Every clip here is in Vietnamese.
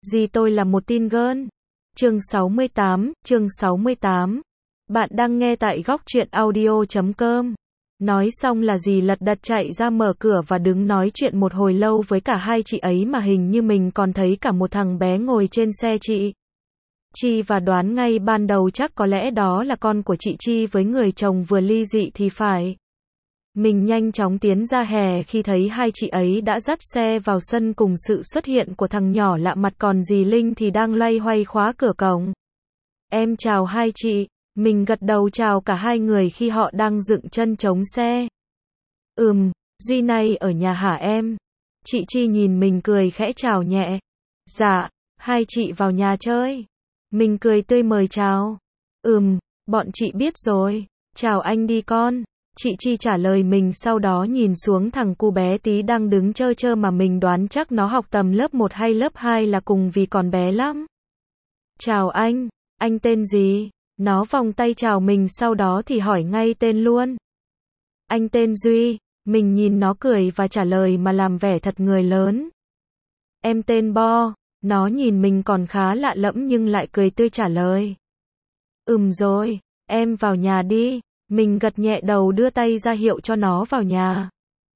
Gì tôi là một teen girl. Chương 68. Bạn đang nghe tại góc truyện audio.com. Nói xong là dì lật đật chạy ra mở cửa và đứng nói chuyện một hồi lâu với cả hai chị ấy mà hình như mình còn thấy cả một thằng bé ngồi trên xe chị Chi và đoán ngay ban đầu chắc có lẽ đó là con của chị Chi với người chồng vừa ly dị thì phải. Mình nhanh chóng tiến ra hè khi thấy hai chị ấy đã dắt xe vào sân cùng sự xuất hiện của thằng nhỏ lạ mặt, còn dì Linh thì đang loay hoay khóa cửa cổng. Em chào hai chị. Mình gật đầu chào cả hai người khi họ đang dựng chân chống xe. Duy này ở nhà hả em? Chị Chi nhìn mình cười khẽ chào nhẹ. Dạ, hai chị vào nhà chơi. Mình cười tươi mời chào. Bọn chị biết rồi. Chào anh đi con. Chị Chi trả lời mình, sau đó nhìn xuống thằng cu bé tí đang đứng chơ chơ mà mình đoán chắc nó học tầm lớp 1 hay lớp 2 là cùng vì còn bé lắm. Chào anh tên gì? Nó vòng tay chào mình sau đó thì hỏi ngay tên luôn. Anh tên Duy. Mình nhìn nó cười và trả lời mà làm vẻ thật người lớn. Em tên Bo. Nó nhìn mình còn khá lạ lẫm nhưng lại cười tươi trả lời. Rồi, em vào nhà đi. Mình gật nhẹ đầu đưa tay ra hiệu cho nó vào nhà.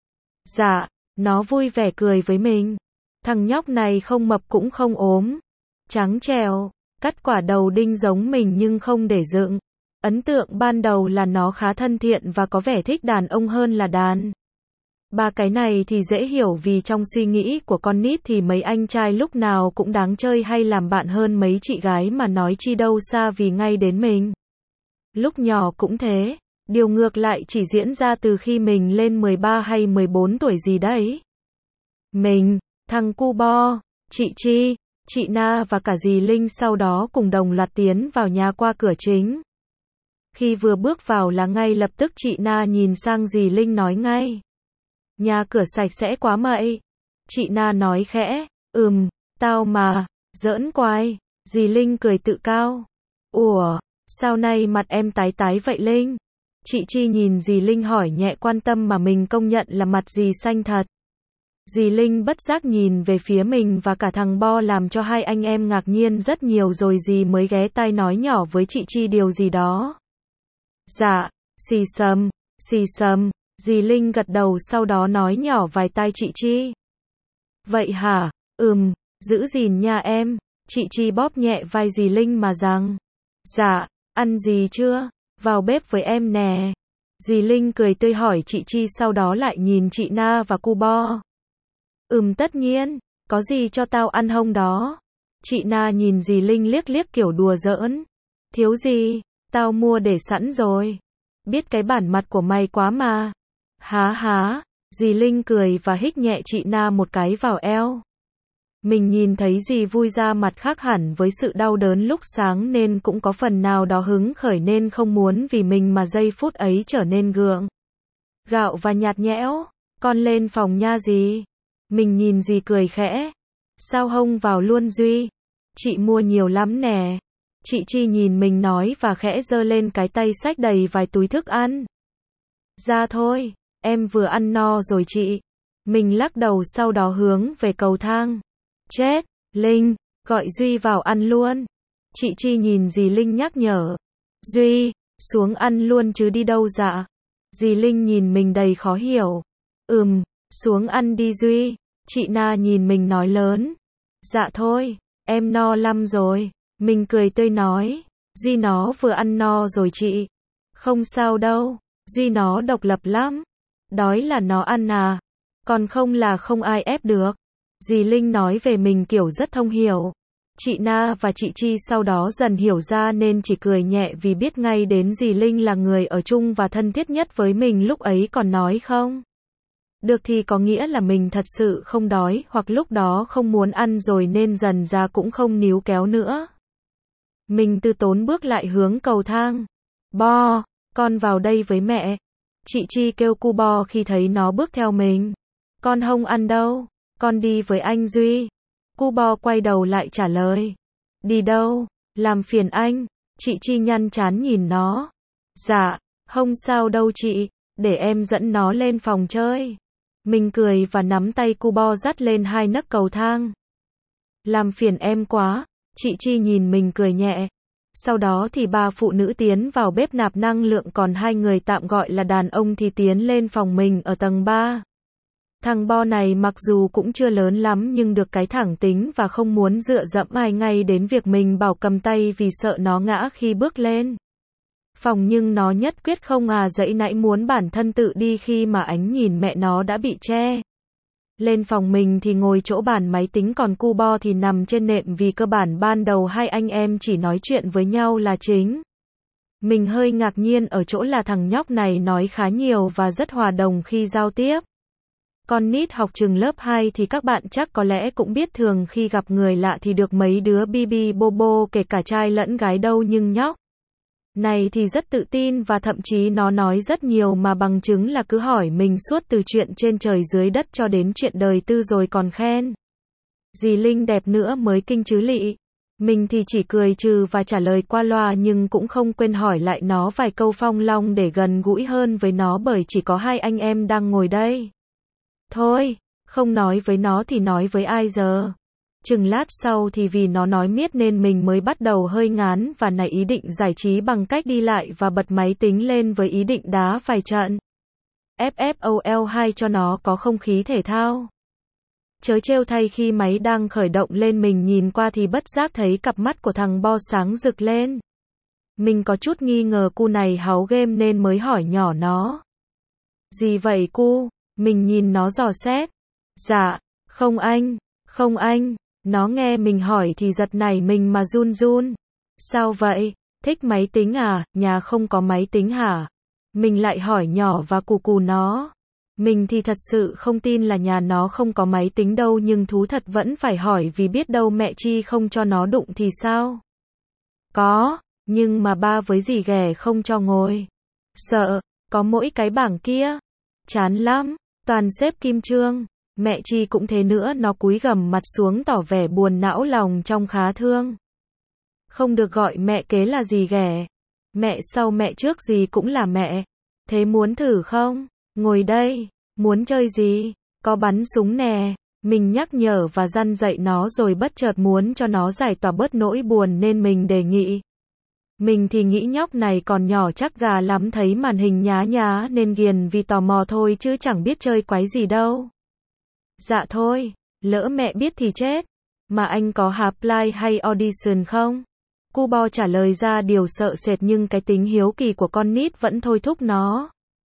Dạ, nó vui vẻ cười với mình. Thằng nhóc này không mập cũng không ốm. Trắng trẻo, cắt quả đầu đinh giống mình nhưng không để dựng. Ấn tượng ban đầu là nó khá thân thiện và có vẻ thích đàn ông hơn là đàn bà. Cái này thì dễ hiểu vì trong suy nghĩ của con nít thì mấy anh trai lúc nào cũng đáng chơi hay làm bạn hơn mấy chị gái mà nói chi đâu xa vì ngay đến mình. Lúc nhỏ cũng thế. Điều ngược lại chỉ diễn ra từ khi mình lên 13 hay 14 tuổi gì đấy. Mình, thằng cu Bo, chị Chi, chị Na và cả dì Linh sau đó cùng đồng loạt tiến vào nhà qua cửa chính. Khi vừa bước vào là ngay lập tức chị Na nhìn sang dì Linh nói ngay. Nhà cửa sạch sẽ quá mậy. Chị Na nói khẽ. Tao mà, giỡn quái. Dì Linh cười tự cao. Ủa, sao nay mặt em tái tái vậy Linh? Chị Chi nhìn dì Linh hỏi nhẹ quan tâm mà mình công nhận là mặt dì xanh thật. Dì Linh bất giác nhìn về phía mình và cả thằng Bo làm cho hai anh em ngạc nhiên rất nhiều rồi dì mới ghé tai nói nhỏ với chị Chi điều gì đó. Dạ, xì xầm, dì Linh gật đầu sau đó nói nhỏ vài tai chị Chi. Vậy hả? Giữ gìn nha em. Chị Chi bóp nhẹ vai dì Linh mà rằng. Dạ, ăn gì chưa? Vào bếp với em nè. Dì Linh cười tươi hỏi chị Chi sau đó lại nhìn chị Na và cu Bo. Tất nhiên, có gì cho tao ăn hông đó. Chị Na nhìn dì Linh liếc liếc kiểu đùa giỡn. Thiếu gì, tao mua để sẵn rồi. Biết cái bản mặt của mày quá mà. Há, dì Linh cười và hích nhẹ chị Na một cái vào eo. Mình nhìn thấy dì vui ra mặt khác hẳn với sự đau đớn lúc sáng nên cũng có phần nào đó hứng khởi nên không muốn vì mình mà giây phút ấy trở nên gượng gạo và nhạt nhẽo. Con lên phòng nha dì. Mình nhìn dì cười khẽ. Sao hông vào luôn Duy? Chị mua nhiều lắm nè. Chị Chi nhìn mình nói và khẽ giơ lên cái tay xách đầy vài túi thức ăn. Ra thôi, em vừa ăn no rồi chị. Mình lắc đầu sau đó hướng về cầu thang. Chết, Linh, gọi Duy vào ăn luôn. Chị Chi nhìn dì Linh nhắc nhở. Duy, xuống ăn luôn chứ đi đâu dạ? Dì Linh nhìn mình đầy khó hiểu. Xuống ăn đi Duy. Chị Na nhìn mình nói lớn. Dạ thôi, em no lắm rồi. Mình cười tươi nói. Duy nó vừa ăn no rồi chị. Không sao đâu, Duy nó độc lập lắm. Đói là nó ăn à. Còn không là không ai ép được. Dì Linh nói về mình kiểu rất thông hiểu. Chị Na và chị Chi sau đó dần hiểu ra nên chỉ cười nhẹ vì biết ngay đến dì Linh là người ở chung và thân thiết nhất với mình lúc ấy, còn nói không được thì có nghĩa là mình thật sự không đói hoặc lúc đó không muốn ăn rồi nên dần ra cũng không níu kéo nữa. Mình từ tốn bước lại hướng cầu thang. Bo, con vào đây với mẹ. Chị Chi kêu cu Bo khi thấy nó bước theo mình. Con không ăn đâu. Con đi với anh Duy. Cu Bo quay đầu lại trả lời. Đi đâu? Làm phiền anh. Chị Chi nhăn trán nhìn nó. Dạ, không sao đâu chị. Để em dẫn nó lên phòng chơi. Mình cười và nắm tay cu Bo dắt lên hai nấc cầu thang. Làm phiền em quá. Chị Chi nhìn mình cười nhẹ. Sau đó thì ba phụ nữ tiến vào bếp nạp năng lượng, còn hai người tạm gọi là đàn ông thì tiến lên phòng mình ở tầng 3. Thằng Bo này mặc dù cũng chưa lớn lắm nhưng được cái thẳng tính và không muốn dựa dẫm ai ngay đến việc mình bảo cầm tay vì sợ nó ngã khi bước lên phòng, nhưng nó nhất quyết không dãy nãy muốn bản thân tự đi khi mà ánh nhìn mẹ nó đã bị che. Lên phòng mình thì ngồi chỗ bàn máy tính, còn cu Bo thì nằm trên nệm vì cơ bản ban đầu hai anh em chỉ nói chuyện với nhau là chính. Mình hơi ngạc nhiên ở chỗ là thằng nhóc này nói khá nhiều và rất hòa đồng khi giao tiếp. Con nít học trường lớp 2 thì các bạn chắc có lẽ cũng biết thường khi gặp người lạ thì được mấy đứa bi bô bô, kể cả trai lẫn gái đâu, nhưng nhóc này thì rất tự tin và thậm chí nó nói rất nhiều mà bằng chứng là cứ hỏi mình suốt từ chuyện trên trời dưới đất cho đến chuyện đời tư, rồi còn khen dì Linh đẹp nữa mới kinh chứ lị. Mình thì chỉ cười trừ và trả lời qua loa, nhưng cũng không quên hỏi lại nó vài câu phong long để gần gũi hơn với nó, bởi chỉ có hai anh em đang ngồi đây. Thôi, không nói với nó thì nói với ai giờ. Chừng lát sau thì vì nó nói miết nên mình mới bắt đầu hơi ngán và nảy ý định giải trí bằng cách đi lại và bật máy tính lên với ý định đá vài trận FFOL 2 cho nó có không khí thể thao. Chớ trêu thay, khi máy đang khởi động lên mình nhìn qua thì bất giác thấy cặp mắt của thằng Bo sáng rực lên. Mình có chút nghi ngờ cu này háu game nên mới hỏi nhỏ nó. Gì vậy cu? Mình nhìn nó dò xét. Dạ, không anh, không anh. Nó nghe mình hỏi thì giật nảy mình mà run run. Sao vậy? Thích máy tính à? Nhà không có máy tính hả? Mình lại hỏi nhỏ và cù nó. Mình thì thật sự không tin là nhà nó không có máy tính đâu, nhưng thú thật vẫn phải hỏi vì biết đâu mẹ Chi không cho nó đụng thì sao? Có, nhưng mà ba với dì ghẻ không cho ngồi. Sợ, có mỗi cái bảng kia. Chán lắm, toàn xếp kim chương. Mẹ Chi cũng thế nữa, nó cúi gằm mặt xuống tỏ vẻ buồn não lòng trông khá thương. Không được gọi mẹ kế là dì ghẻ. Mẹ sau mẹ trước gì cũng là mẹ. Thế muốn thử không? Ngồi đây, muốn chơi gì? Có bắn súng nè. Mình nhắc nhở và dăn dạy nó rồi bất chợt muốn cho nó giải tỏa bớt nỗi buồn nên mình đề nghị. Mình thì nghĩ nhóc này còn nhỏ chắc gà lắm, thấy màn hình nhá nhá nên ghiền vì tò mò thôi chứ chẳng biết chơi quái gì đâu. Dạ thôi, lỡ mẹ biết thì chết. Mà anh có apply hay audition không? Cu Bo trả lời ra điều sợ sệt nhưng cái tính hiếu kỳ của con nít vẫn thôi thúc nó.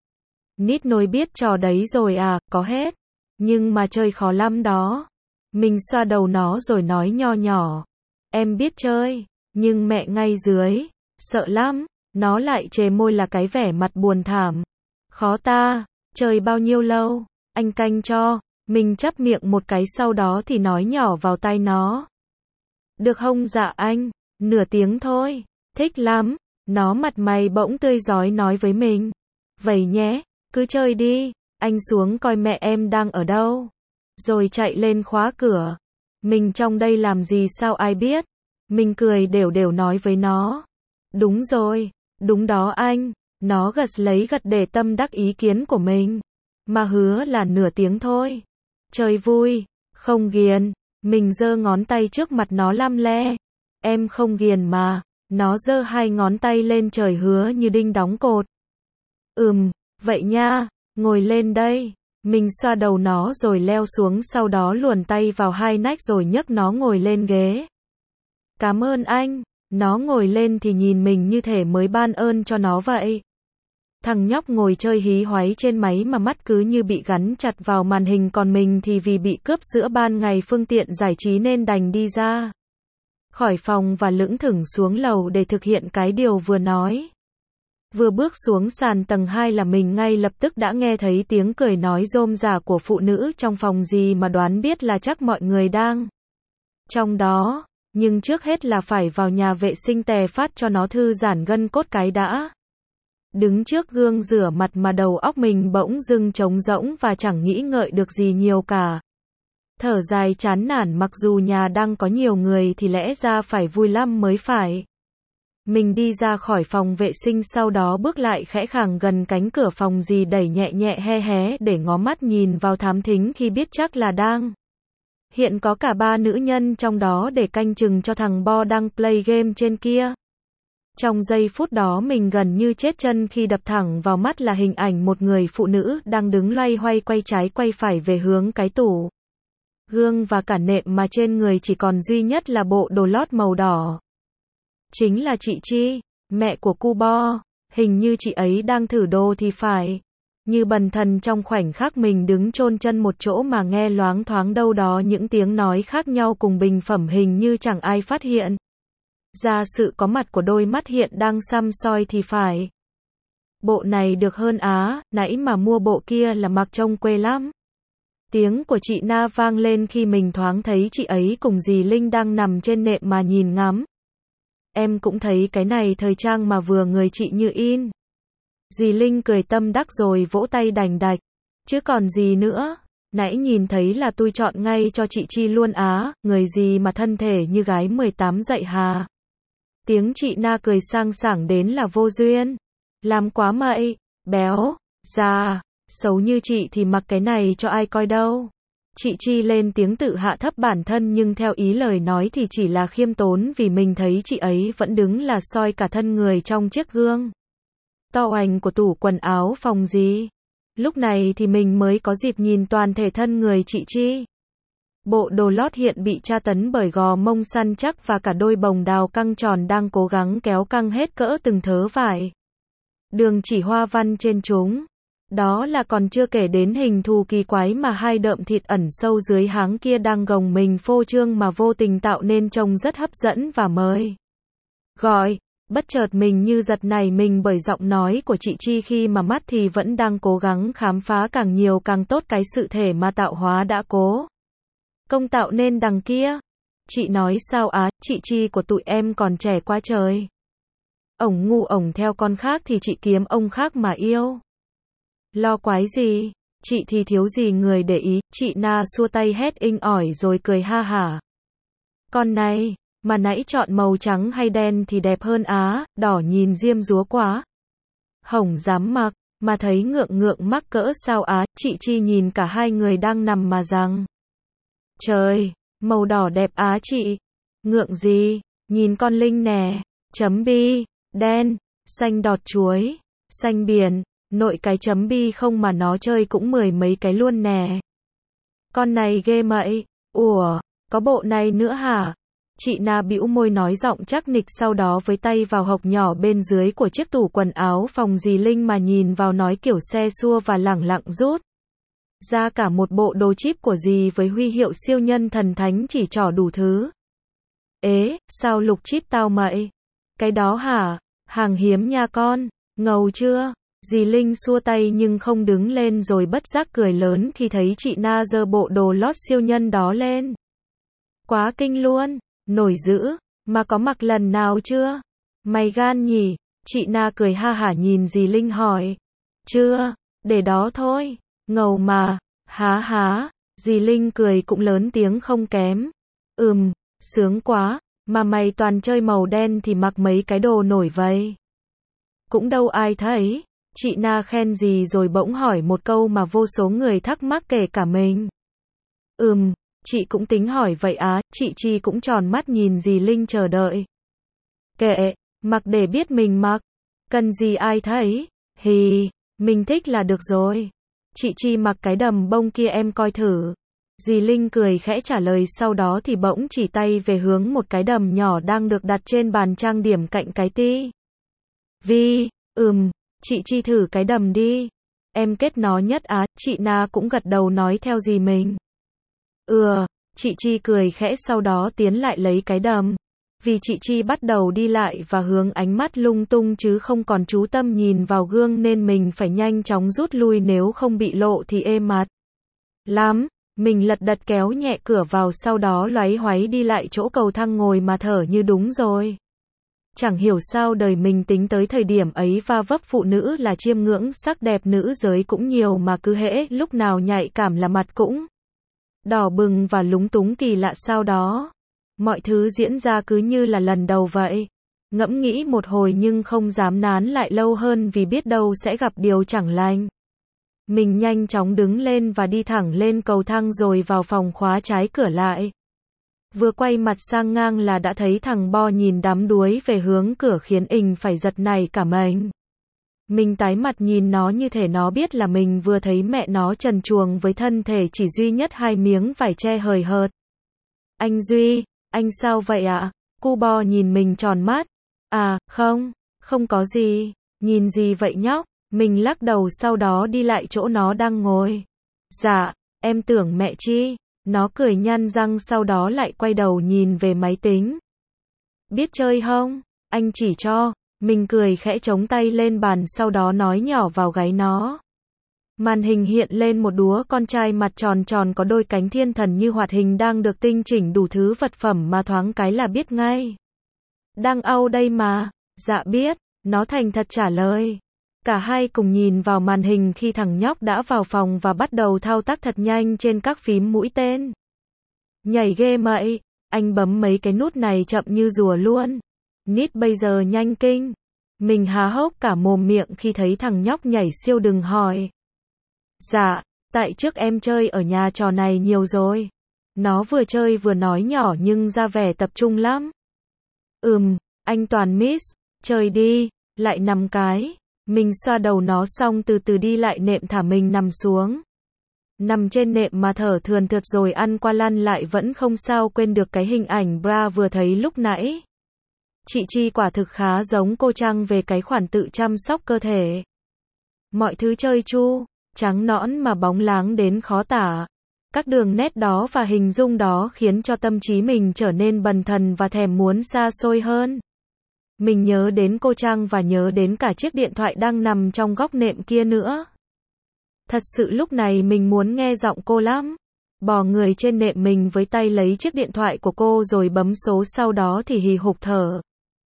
Nít nối biết trò đấy rồi à, có hết. Nhưng mà chơi khó lắm đó. Mình xoa đầu nó rồi nói nho nhỏ. Em biết chơi, nhưng mẹ ngay dưới. Sợ lắm. Nó lại chề môi là cái vẻ mặt buồn thảm. Khó ta, chơi bao nhiêu lâu? Anh canh cho. Mình chắp miệng một cái sau đó thì nói nhỏ vào tai nó. Được không dạ anh? Nửa tiếng thôi. Thích lắm. Nó mặt mày bỗng tươi rói nói với mình. Vậy nhé, cứ chơi đi. Anh xuống coi mẹ em đang ở đâu. Rồi chạy lên khóa cửa. Mình trong đây làm gì sao ai biết. Mình cười đều đều nói với nó. Đúng rồi, đúng đó anh. Nó gật để tâm đắc ý kiến của mình. Mà hứa là nửa tiếng thôi. Chơi vui, không ghiền. Mình giơ ngón tay trước mặt nó lăm le. Em không ghiền mà. Nó giơ hai ngón tay lên trời hứa như đinh đóng cột. Vậy nha, ngồi lên đây. Mình xoa đầu nó rồi leo xuống, sau đó luồn tay vào hai nách rồi nhấc nó ngồi lên ghế. Cảm ơn anh. Nó ngồi lên thì nhìn mình như thể mới ban ơn cho nó vậy. Thằng nhóc ngồi chơi hí hoáy trên máy mà mắt cứ như bị gắn chặt vào màn hình, còn mình thì vì bị cướp giữa ban ngày phương tiện giải trí nên đành đi ra khỏi phòng và lững thững xuống lầu để thực hiện cái điều vừa nói. Vừa bước xuống sàn tầng 2 là mình ngay lập tức đã nghe thấy tiếng cười nói rôm rả của phụ nữ trong phòng, gì mà đoán biết là chắc mọi người đang trong đó. Nhưng trước hết là phải vào nhà vệ sinh tè phát cho nó thư giãn gân cốt cái đã. Đứng trước gương rửa mặt mà đầu óc mình bỗng dưng trống rỗng và chẳng nghĩ ngợi được gì nhiều cả. Thở dài chán nản, mặc dù nhà đang có nhiều người thì lẽ ra phải vui lắm mới phải. Mình đi ra khỏi phòng vệ sinh, sau đó bước lại khẽ khàng gần cánh cửa phòng dì đẩy nhẹ nhẹ hé hé để ngó mắt nhìn vào thám thính khi biết chắc là đang Hiện có cả 3 nữ nhân trong đó để canh chừng cho thằng Bo đang play game trên kia. Trong giây phút đó mình gần như chết chân khi đập thẳng vào mắt là hình ảnh một người phụ nữ đang đứng loay hoay quay trái quay phải về hướng cái tủ gương và cả nệm mà trên người chỉ còn duy nhất là bộ đồ lót màu đỏ. Chính là chị Chi, mẹ của cu Bo. Hình như chị ấy đang thử đồ thì phải. Như bần thần trong khoảnh khắc mình đứng chôn chân một chỗ mà nghe loáng thoáng đâu đó những tiếng nói khác nhau cùng bình phẩm, hình như chẳng ai phát hiện ra sự có mặt của đôi mắt hiện đang săm soi thì phải. Bộ này được hơn á, nãy mà mua bộ kia là mặc trông quê lắm. Tiếng của chị Na vang lên khi mình thoáng thấy chị ấy cùng dì Linh đang nằm trên nệm mà nhìn ngắm. Em cũng thấy cái này thời trang mà vừa người chị như in. Dì Linh cười tâm đắc rồi vỗ tay đành đạch. Chứ còn gì nữa, nãy nhìn thấy là tôi chọn ngay cho chị Chi luôn á, người gì mà thân thể như gái 18 dậy hà. Tiếng chị Na cười sang sảng đến là vô duyên. Làm quá mậy, béo, già, xấu như chị thì mặc cái này cho ai coi đâu. Chị Chi lên tiếng tự hạ thấp bản thân nhưng theo ý lời nói thì chỉ là khiêm tốn vì mình thấy chị ấy vẫn đứng là soi cả thân người trong chiếc gương to oành của tủ quần áo phòng gì. Lúc này thì mình mới có dịp nhìn toàn thể thân người chị Chi. Bộ đồ lót hiện bị tra tấn bởi gò mông săn chắc và cả đôi bồng đào căng tròn đang cố gắng kéo căng hết cỡ từng thớ vải. Đường chỉ hoa văn trên chúng. Đó là còn chưa kể đến hình thù kỳ quái mà hai đợm thịt ẩn sâu dưới háng kia đang gồng mình phô trương mà vô tình tạo nên trông rất hấp dẫn và mời gọi. Bất chợt mình như giật nảy mình bởi giọng nói của chị Chi khi mà mắt thì vẫn đang cố gắng khám phá càng nhiều càng tốt cái sự thể mà tạo hóa đã cố công tạo nên đằng kia. Chị nói sao á, chị Chi của tụi em còn trẻ quá trời. Ổng ngu ổng theo con khác thì chị kiếm ông khác mà yêu. Lo quái gì, chị thì thiếu gì người để ý. Chị Na xua tay hét inh ỏi rồi cười ha hả. Con này, mà nãy chọn màu trắng hay đen thì đẹp hơn á, đỏ nhìn diêm dúa quá. Hổng dám mặc, mà thấy ngượng ngượng mắc cỡ sao á. Chị Chi nhìn cả hai người đang nằm mà rằng. Trời, màu đỏ đẹp á chị. Ngượng gì, nhìn con Linh nè. Chấm bi, đen, xanh đọt chuối, xanh biển. Nội cái chấm bi không mà nó chơi cũng 10 mấy cái luôn nè. Con này ghê mậy. Ủa, có bộ này nữa hả? Chị Na bĩu môi nói giọng chắc nịch, sau đó với tay vào hộc nhỏ bên dưới của chiếc tủ quần áo phòng dì Linh mà nhìn vào nói kiểu xe xua và lẳng lặng rút ra cả một bộ đồ chip của dì với huy hiệu siêu nhân thần thánh chỉ trỏ đủ thứ. Ế, sao lục chip tao mậy? Cái đó hả? Hàng hiếm nha con, ngầu chưa? Dì Linh xua tay nhưng không đứng lên rồi bất giác cười lớn khi thấy chị Na giơ bộ đồ lót siêu nhân đó lên. Quá kinh luôn, nổi dữ, mà có mặc lần nào chưa? Mày gan nhỉ? Chị Na cười ha hả nhìn dì Linh hỏi. Chưa, để đó thôi, ngầu mà, há há. Dì Linh cười cũng lớn tiếng không kém. Sướng quá, mà mày toàn chơi màu đen thì mặc mấy cái đồ nổi vậy. Cũng đâu ai thấy. Chị Na khen gì rồi bỗng hỏi một câu mà vô số người thắc mắc kể cả mình. Chị cũng tính hỏi vậy á. Chị Chi cũng tròn mắt nhìn dì Linh chờ đợi. Kệ, mặc để biết mình mặc. Cần gì ai thấy. Hì, mình thích là được rồi. Chị Chi mặc cái đầm bông kia em coi thử. Dì Linh cười khẽ trả lời, sau đó thì bỗng chỉ tay về hướng một cái đầm nhỏ đang được đặt trên bàn trang điểm cạnh cái ti. Chị Chi thử cái đầm đi. Em kết nó nhất á. Chị Na cũng gật đầu nói theo dì mình. Chị Chi cười khẽ sau đó tiến lại lấy cái đầm. Vì chị Chi bắt đầu đi lại và hướng ánh mắt lung tung chứ không còn chú tâm nhìn vào gương nên mình phải nhanh chóng rút lui nếu không bị lộ thì ê mặt lắm. Mình lật đật kéo nhẹ cửa vào, sau đó loáy hoáy đi lại chỗ cầu thang ngồi mà thở như đúng rồi. Chẳng hiểu sao đời mình tính tới thời điểm ấy va vấp phụ nữ là chiêm ngưỡng sắc đẹp nữ giới cũng nhiều mà cứ hễ lúc nào nhạy cảm là mặt cũng đỏ bừng và lúng túng kỳ lạ sao đó. Mọi thứ diễn ra cứ như là lần đầu vậy. Ngẫm nghĩ một hồi nhưng không dám nán lại lâu hơn vì biết đâu sẽ gặp điều chẳng lành. Mình nhanh chóng đứng lên và đi thẳng lên cầu thang rồi vào phòng khóa trái cửa lại. Vừa quay mặt sang ngang là đã thấy thằng Bo nhìn đắm đuối về hướng cửa khiến ình phải giật nảy cả mình. Mình tái mặt nhìn nó như thể nó biết là mình vừa thấy mẹ nó trần truồng với thân thể chỉ duy nhất 2 miếng vải che hời hợt. Anh Duy, anh sao vậy ạ? Cu Bo nhìn mình tròn mắt. À, không có gì. Nhìn gì vậy nhóc? Mình lắc đầu sau đó đi lại chỗ nó đang ngồi. Dạ, em tưởng mẹ Chi. Nó cười nhăn răng sau đó lại quay đầu nhìn về máy tính. Biết chơi không? Anh chỉ cho. Mình cười khẽ chống tay lên bàn sau đó nói nhỏ vào gáy nó. Màn hình hiện lên một đứa con trai mặt tròn tròn có đôi cánh thiên thần như hoạt hình đang được tinh chỉnh đủ thứ vật phẩm mà thoáng cái là biết ngay. Đang Âu đây mà. Dạ biết. Nó thành thật trả lời. Cả hai cùng nhìn vào màn hình khi thằng nhóc đã vào phòng và bắt đầu thao tác thật nhanh trên các phím mũi tên. Nhảy ghê mậy. Anh bấm mấy cái nút này chậm như rùa luôn. Nít bây giờ nhanh kinh. Mình há hốc cả mồm miệng khi thấy thằng nhóc nhảy siêu đừng hỏi. Dạ, tại trước em chơi ở nhà trò này nhiều rồi. Nó vừa chơi vừa nói nhỏ nhưng ra vẻ tập trung lắm. Anh toàn miss. Chơi đi, lại 5 cái. Mình xoa đầu nó xong từ từ đi lại nệm thả mình nằm xuống. Nằm trên nệm mà thở thườn thượt rồi ăn qua lăn lại vẫn không sao quên được cái hình ảnh bra vừa thấy lúc nãy. Chị Chi quả thực khá giống cô Trăng về cái khoản tự chăm sóc cơ thể. Mọi thứ trơn tru, trắng nõn mà bóng láng đến khó tả. Các đường nét đó và hình dung đó khiến cho tâm trí mình trở nên bần thần và thèm muốn xa xôi hơn. Mình nhớ đến cô Trăng và nhớ đến cả chiếc điện thoại đang nằm trong góc nệm kia nữa. Thật sự lúc này mình muốn nghe giọng cô lắm. Bò người trên nệm mình với tay lấy chiếc điện thoại của cô rồi bấm số sau đó thì hì hục thở.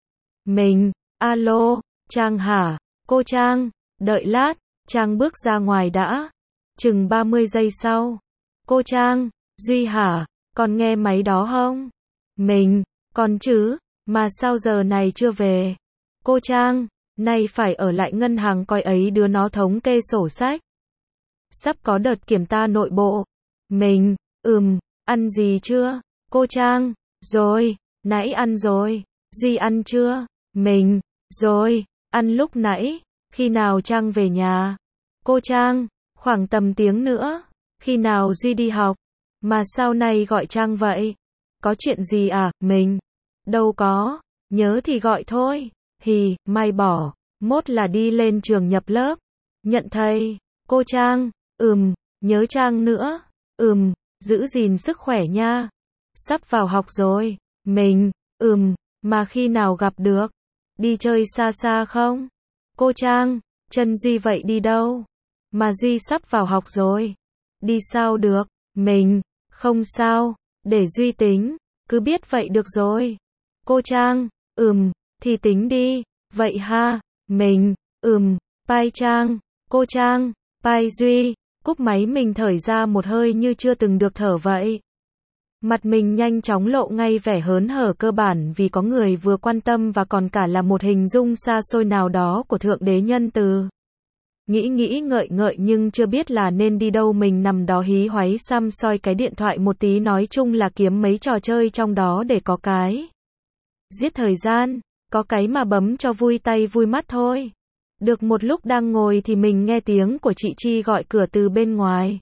Mình, alo, Trang hả? Cô Trang, đợi lát, Trang bước ra ngoài đã. Chừng 30 giây sau. Cô Trang, Duy hả? Còn nghe máy đó không? Mình, còn chứ, mà sao giờ này chưa về? Cô Trang, nay phải ở lại ngân hàng coi ấy đứa nó thống kê sổ sách. Sắp có đợt kiểm tra nội bộ. Mình, ăn gì chưa? Cô Trang, rồi, nãy ăn rồi. Duy ăn chưa? Mình, rồi, ăn lúc nãy. Khi nào Trang về nhà? Cô Trang, khoảng tầm tiếng nữa. Khi nào Duy đi học? Mà sao nay gọi Trang vậy? Có chuyện gì à? Mình, đâu có, nhớ thì gọi thôi. Hì, mai bỏ, mốt là đi lên trường nhập lớp. Nhận thầy. Cô Trang, nhớ Trang nữa. Giữ gìn sức khỏe nha. Sắp vào học rồi. Mình, mà khi nào gặp được? Đi chơi xa xa không? Cô Trang, chân Duy vậy đi đâu? Mà Duy sắp vào học rồi. Đi sao được? Mình, không sao, để Duy tính, cứ biết vậy được rồi. Cô Trang, thì tính đi, vậy ha. Mình, bye Trang, cô Trang, bye Duy. Cúp máy mình thở ra một hơi như chưa từng được thở vậy. Mặt mình nhanh chóng lộ ngay vẻ hớn hở cơ bản vì có người vừa quan tâm và còn cả là một hình dung xa xôi nào đó của Thượng Đế nhân từ. Nghĩ ngợi nhưng chưa biết là nên đi đâu mình nằm đó hí hoáy xăm soi cái điện thoại một tí nói chung là kiếm mấy trò chơi trong đó để có cái. Giết thời gian, có cái mà bấm cho vui tay vui mắt thôi. Được một lúc đang ngồi thì mình nghe tiếng của chị Chi gọi cửa từ bên ngoài.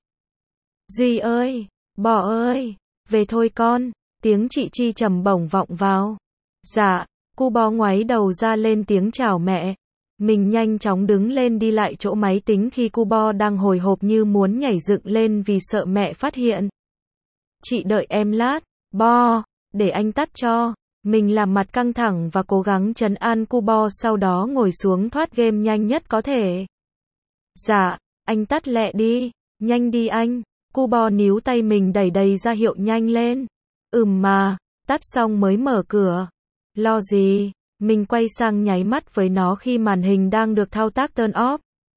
Duy ơi, Bò ơi, về thôi con, tiếng chị Chi trầm bổng vọng vào. Dạ, cu Bò ngoáy đầu ra lên tiếng chào mẹ. Mình nhanh chóng đứng lên đi lại chỗ máy tính khi cu Bo đang hồi hộp như muốn nhảy dựng lên vì sợ mẹ phát hiện. Chị đợi em lát, Bo, để anh tắt cho. Mình làm mặt căng thẳng và cố gắng trấn an cu Bo sau đó ngồi xuống thoát game nhanh nhất có thể. Dạ, anh tắt lẹ đi, nhanh đi anh. Cu Bo níu tay mình đẩy đầy ra hiệu nhanh lên. Mà, tắt xong mới mở cửa. Lo gì? Mình quay sang nháy mắt với nó khi màn hình đang được thao tác turn off.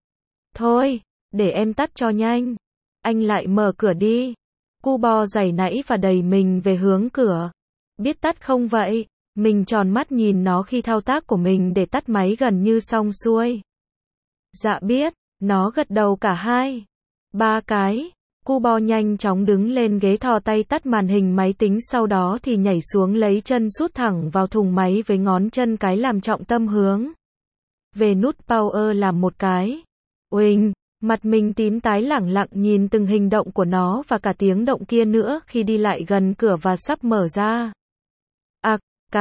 Thôi, để em tắt cho nhanh. Anh lại mở cửa đi. Cu Bo giày nãy và đẩy mình về hướng cửa. Biết tắt không vậy? Mình tròn mắt nhìn nó khi thao tác của mình để tắt máy gần như xong xuôi. Dạ biết, nó gật đầu cả hai. 3 cái. Cu Bo nhanh chóng đứng lên ghế thò tay tắt màn hình máy tính sau đó thì nhảy xuống lấy chân sút thẳng vào thùng máy với ngón chân cái làm trọng tâm hướng về nút power làm một cái. Uỳnh, mặt mình tím tái lẳng lặng nhìn từng hành động của nó và cả tiếng động kia nữa khi đi lại gần cửa và sắp mở ra. À,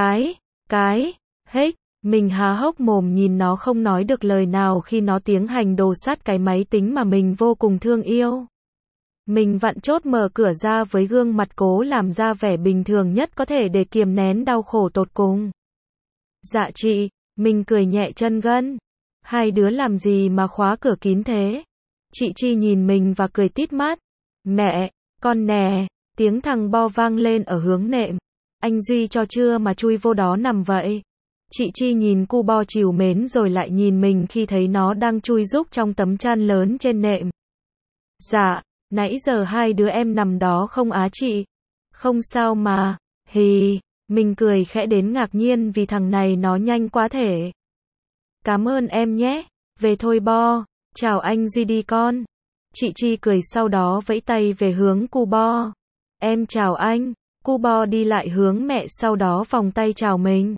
hếch, mình há hốc mồm nhìn nó không nói được lời nào khi nó tiến hành đồ sát cái máy tính mà mình vô cùng thương yêu. Mình vặn chốt mở cửa ra với gương mặt cố làm ra vẻ bình thường nhất có thể để kiềm nén đau khổ tột cùng. Dạ chị, mình cười nhẹ chân gân. Hai đứa làm gì mà khóa cửa kín thế? Chị Chi nhìn mình và cười tít mắt. Mẹ, con nè, tiếng thằng Bo vang lên ở hướng nệm. Anh Duy cho chưa mà chui vô đó nằm vậy. Chị Chi nhìn cu Bo trìu mến rồi lại nhìn mình khi thấy nó đang chui rúc trong tấm chăn lớn trên nệm. Dạ, nãy giờ hai đứa em nằm đó không á chị? Không sao mà, hì, mình cười khẽ đến ngạc nhiên vì thằng này nó nhanh quá thể. Cảm ơn em nhé, về thôi Bo, chào anh Duy đi con. Chị Chi cười sau đó vẫy tay về hướng cu Bo. Em chào anh, cu Bo đi lại hướng mẹ sau đó vòng tay chào mình.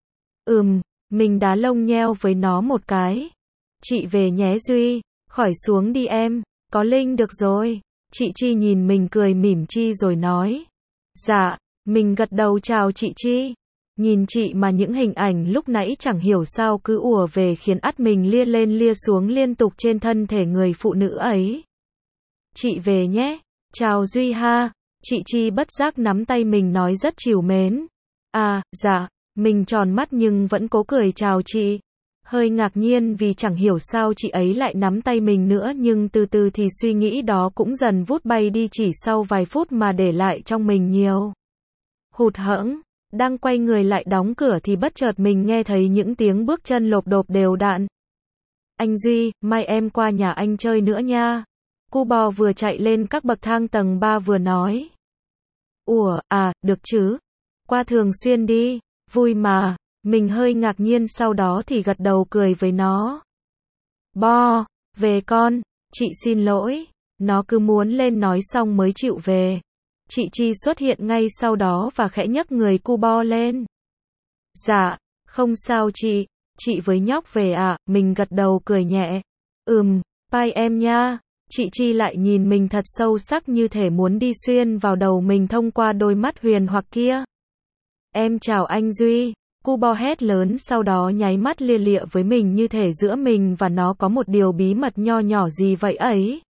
Mình đá lông nheo với nó một cái. Chị về nhé Duy, khỏi xuống đi em, có Linh được rồi. Chị Chi nhìn mình cười mỉm chi rồi nói. Dạ, mình gật đầu chào chị Chi. Nhìn chị mà những hình ảnh lúc nãy chẳng hiểu sao cứ ùa về khiến ắt mình lia lên lia xuống liên tục trên thân thể người phụ nữ ấy. Chị về nhé, chào Duy ha. Chị Chi bất giác nắm tay mình nói rất trìu mến. À, dạ, mình tròn mắt nhưng vẫn cố cười chào chị. Hơi ngạc nhiên vì chẳng hiểu sao chị ấy lại nắm tay mình nữa nhưng từ từ thì suy nghĩ đó cũng dần vút bay đi chỉ sau vài phút mà để lại trong mình nhiều hụt hẫng. Đang quay người lại đóng cửa thì bất chợt mình nghe thấy những tiếng bước chân lộp độp đều đặn. Anh Duy, mai em qua nhà anh chơi nữa nha. Cu Bo vừa chạy lên các bậc thang tầng 3 vừa nói. Ủa, à, được chứ. Qua thường xuyên đi, vui mà. Mình hơi ngạc nhiên sau đó thì gật đầu cười với nó. Bo, về con, chị xin lỗi. Nó cứ muốn lên nói xong mới chịu về. Chị Chi xuất hiện ngay sau đó và khẽ nhấc người cu Bo lên. Dạ, không sao chị với nhóc về à, mình gật đầu cười nhẹ. Bye em nha. Chị Chi lại nhìn mình thật sâu sắc như thể muốn đi xuyên vào đầu mình thông qua đôi mắt huyền hoặc kia. Em chào anh Duy. Cu Bo hét lớn sau đó nháy mắt lia lịa với mình như thể giữa mình và nó có một điều bí mật nho nhỏ gì vậy ấy.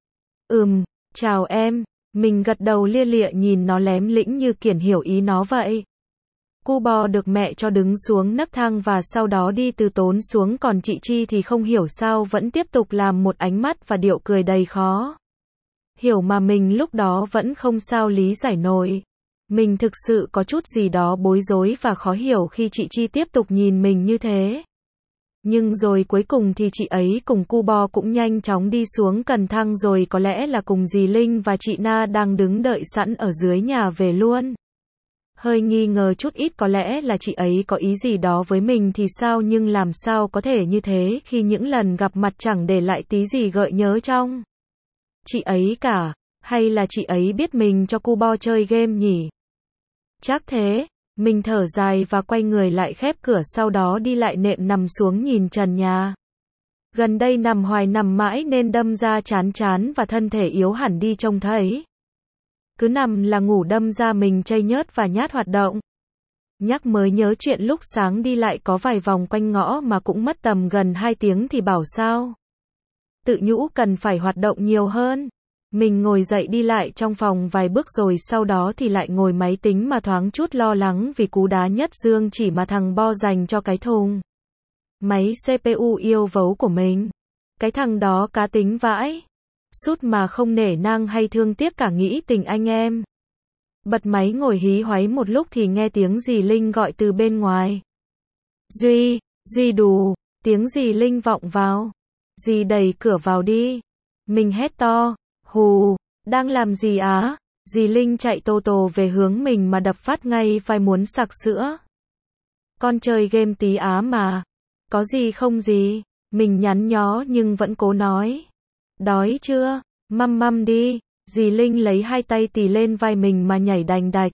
Chào em. Mình gật đầu lia lịa nhìn nó lém lĩnh như kiển hiểu ý nó vậy. Cu Bo được mẹ cho đứng xuống nấc thang và sau đó đi từ tốn xuống còn chị Chi thì không hiểu sao vẫn tiếp tục làm một ánh mắt và điệu cười đầy khó hiểu mà mình lúc đó vẫn không sao lý giải nổi. Mình thực sự có chút gì đó bối rối và khó hiểu khi chị Chi tiếp tục nhìn mình như thế. Nhưng rồi cuối cùng thì chị ấy cùng cu Bo cũng nhanh chóng đi xuống cần thang rồi có lẽ là cùng dì Linh và chị Na đang đứng đợi sẵn ở dưới nhà về luôn. Hơi nghi ngờ chút ít có lẽ là chị ấy có ý gì đó với mình thì sao nhưng làm sao có thể như thế khi những lần gặp mặt chẳng để lại tí gì gợi nhớ trong chị ấy cả, hay là chị ấy biết mình cho cu Bo chơi game nhỉ? Chắc thế. Mình thở dài và quay người lại khép cửa sau đó đi lại nệm nằm xuống nhìn trần nhà. Gần đây nằm hoài nằm mãi nên đâm ra chán và thân thể yếu hẳn đi trông thấy. Cứ nằm là ngủ đâm ra mình chây nhớt và nhát hoạt động. Nhắc mới nhớ chuyện lúc sáng đi lại có vài vòng quanh ngõ mà cũng mất tầm gần 2 tiếng thì bảo sao. Tự nhủ cần phải hoạt động nhiều hơn. Mình ngồi dậy đi lại trong phòng vài bước rồi sau đó thì lại ngồi máy tính mà thoáng chút lo lắng vì cú đá nhất dương chỉ mà thằng Bo dành cho cái thùng máy CPU yêu vấu của mình. Cái thằng đó cá tính vãi. Sút mà không nể nang hay thương tiếc cả nghĩ tình anh em. Bật máy ngồi hí hoáy một lúc thì nghe tiếng dì Linh gọi từ bên ngoài. Duy đù, tiếng dì Linh vọng vào. Dì đẩy cửa vào đi. Mình hét to. Hù, đang làm gì á? Dì Linh chạy tô về hướng mình mà đập phát ngay vai muốn sặc sữa. Con chơi game tí á mà. Có gì không gì? Mình nhắn nhó nhưng vẫn cố nói. Đói chưa? Măm đi, dì Linh lấy hai tay tì lên vai mình mà nhảy đành đạch.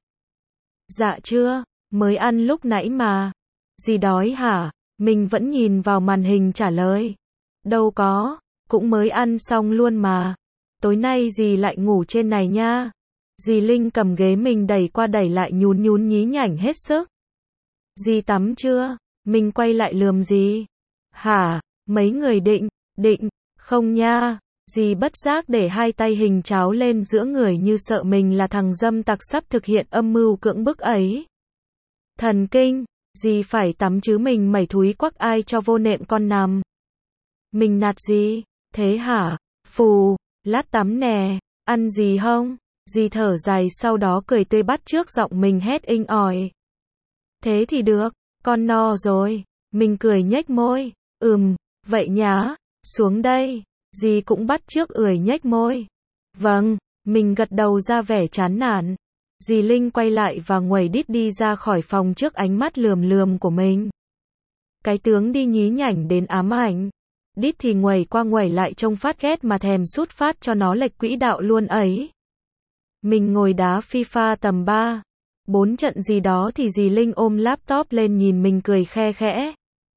Dạ chưa, mới ăn lúc nãy mà. Dì đói hả? Mình vẫn nhìn vào màn hình trả lời. Đâu có, cũng mới ăn xong luôn mà. Tối nay dì lại ngủ trên này nha. Dì Linh cầm ghế mình đẩy qua đẩy lại nhún nhí nhảnh hết sức. Dì tắm chưa? Mình quay lại lườm dì. Hả? Mấy người định, không nha. Dì bất giác để hai tay hình cháo lên giữa người như sợ mình là thằng dâm tặc sắp thực hiện âm mưu cưỡng bức ấy. Thần kinh, dì phải tắm chứ mình mẩy thúi quắc ai cho vô nệm con nằm. Mình nạt gì? Thế hả? Phù, lát tắm nè, ăn gì không? Dì thở dài sau đó cười tươi bắt trước giọng mình hét inh ỏi. Thế thì được, con no rồi. Mình cười nhếch môi. Vậy nhá, xuống đây. Dì cũng bắt trước nhếch môi. Vâng, mình gật đầu ra vẻ chán nản. Dì Linh quay lại và nguẩy đít đi ra khỏi phòng trước ánh mắt lườm của mình. Cái tướng đi nhí nhảnh đến ám ảnh. Đít thì nguẩy qua nguẩy lại trông phát ghét mà thèm sút phát cho nó lệch quỹ đạo luôn ấy. Mình ngồi đá FIFA tầm 3-4 trận gì đó thì dì Linh ôm laptop lên nhìn mình cười khe khẽ.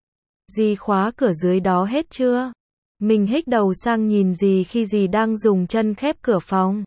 Dì khóa cửa dưới đó hết chưa? Mình hích đầu sang nhìn dì khi dì đang dùng chân khép cửa phòng.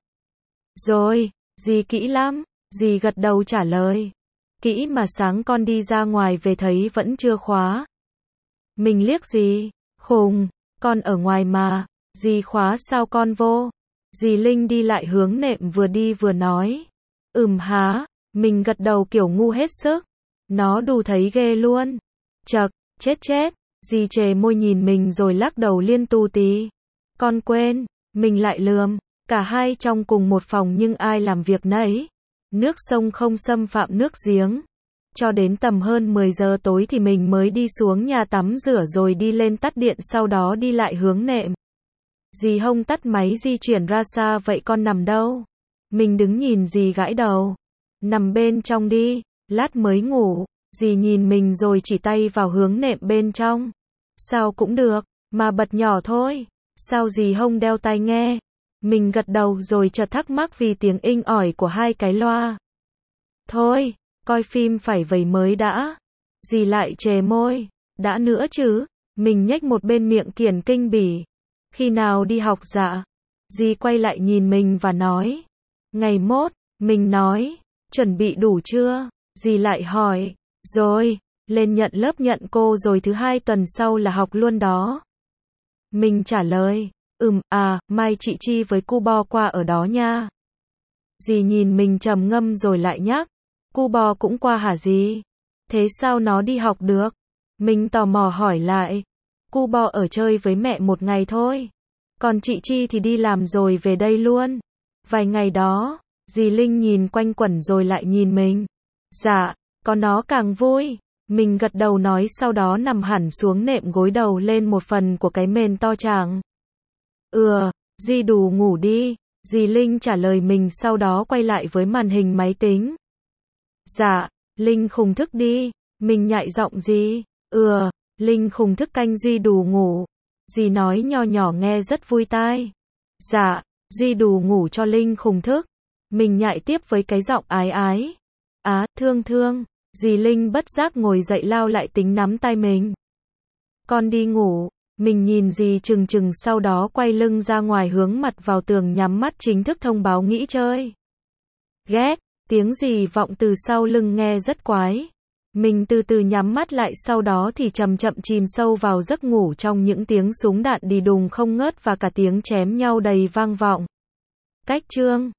Rồi, dì kỹ lắm, dì gật đầu trả lời. Kỹ mà sáng con đi ra ngoài về thấy vẫn chưa khóa. Mình liếc dì, khùng, con ở ngoài mà, dì khóa sao con vô? Dì Linh đi lại hướng nệm vừa đi vừa nói. Hả? Mình gật đầu kiểu ngu hết sức. Nó đù thấy ghê luôn. Chậc, chết. Dì chề môi nhìn mình rồi lắc đầu liên tu tí. Con quên, mình lại lườm. Cả hai trong cùng một phòng nhưng ai làm việc nấy. Nước sông không xâm phạm nước giếng. Cho đến tầm hơn 10 giờ tối thì mình mới đi xuống nhà tắm rửa rồi đi lên tắt điện sau đó đi lại hướng nệm. Dì Hông tắt máy di chuyển ra xa vậy con nằm đâu? Mình đứng nhìn dì gãi đầu. Nằm bên trong đi, lát mới ngủ. Dì nhìn mình rồi chỉ tay vào hướng nệm bên trong. Sao cũng được, mà bật nhỏ thôi. Sao dì Hông đeo tai nghe? Mình gật đầu rồi chợt thắc mắc vì tiếng inh ỏi của hai cái loa. Thôi, coi phim phải vậy mới đã. Dì lại chề môi. Đã nữa chứ. Mình nhếch một bên miệng kiển kinh bỉ. Khi nào đi học dạ? Dì quay lại nhìn mình và nói. Ngày mốt, mình nói. Chuẩn bị đủ chưa? Dì lại hỏi. Rồi, lên nhận lớp nhận cô rồi thứ 2 tuần sau là học luôn đó. Mình trả lời. Mai chị Chi với cu Bo qua ở đó nha. Dì nhìn mình trầm ngâm rồi lại nhắc. Cu Bo cũng qua hả dì? Thế sao nó đi học được? Mình tò mò hỏi lại. Cu Bo ở chơi với mẹ một ngày thôi. Còn chị Chi thì đi làm rồi về đây luôn. Vài ngày đó, dì Linh nhìn quanh quẩn rồi lại nhìn mình. Dạ, có nó càng vui. Mình gật đầu nói sau đó nằm hẳn xuống nệm gối đầu lên một phần của cái mền to tràng. Duy đủ ngủ đi. Dì Linh trả lời mình sau đó quay lại với màn hình máy tính. Dạ, Linh khùng thức đi. Mình nhại giọng dì. Linh khùng thức canh Duy đủ ngủ. Dì nói nho nhỏ nghe rất vui tai. Dạ, Duy đủ ngủ cho Linh khùng thức. Mình nhại tiếp với cái giọng ái. Thương. Dì Linh bất giác ngồi dậy lao lại tính nắm tay mình. Con đi ngủ. Mình nhìn dì chừng sau đó quay lưng ra ngoài hướng mặt vào tường nhắm mắt chính thức thông báo nghỉ chơi. Ghét, tiếng dì vọng từ sau lưng nghe rất quái. Mình từ từ nhắm mắt lại sau đó thì chậm chìm sâu vào giấc ngủ trong những tiếng súng đạn đi đùng không ngớt và cả tiếng chém nhau đầy vang vọng. Cách chương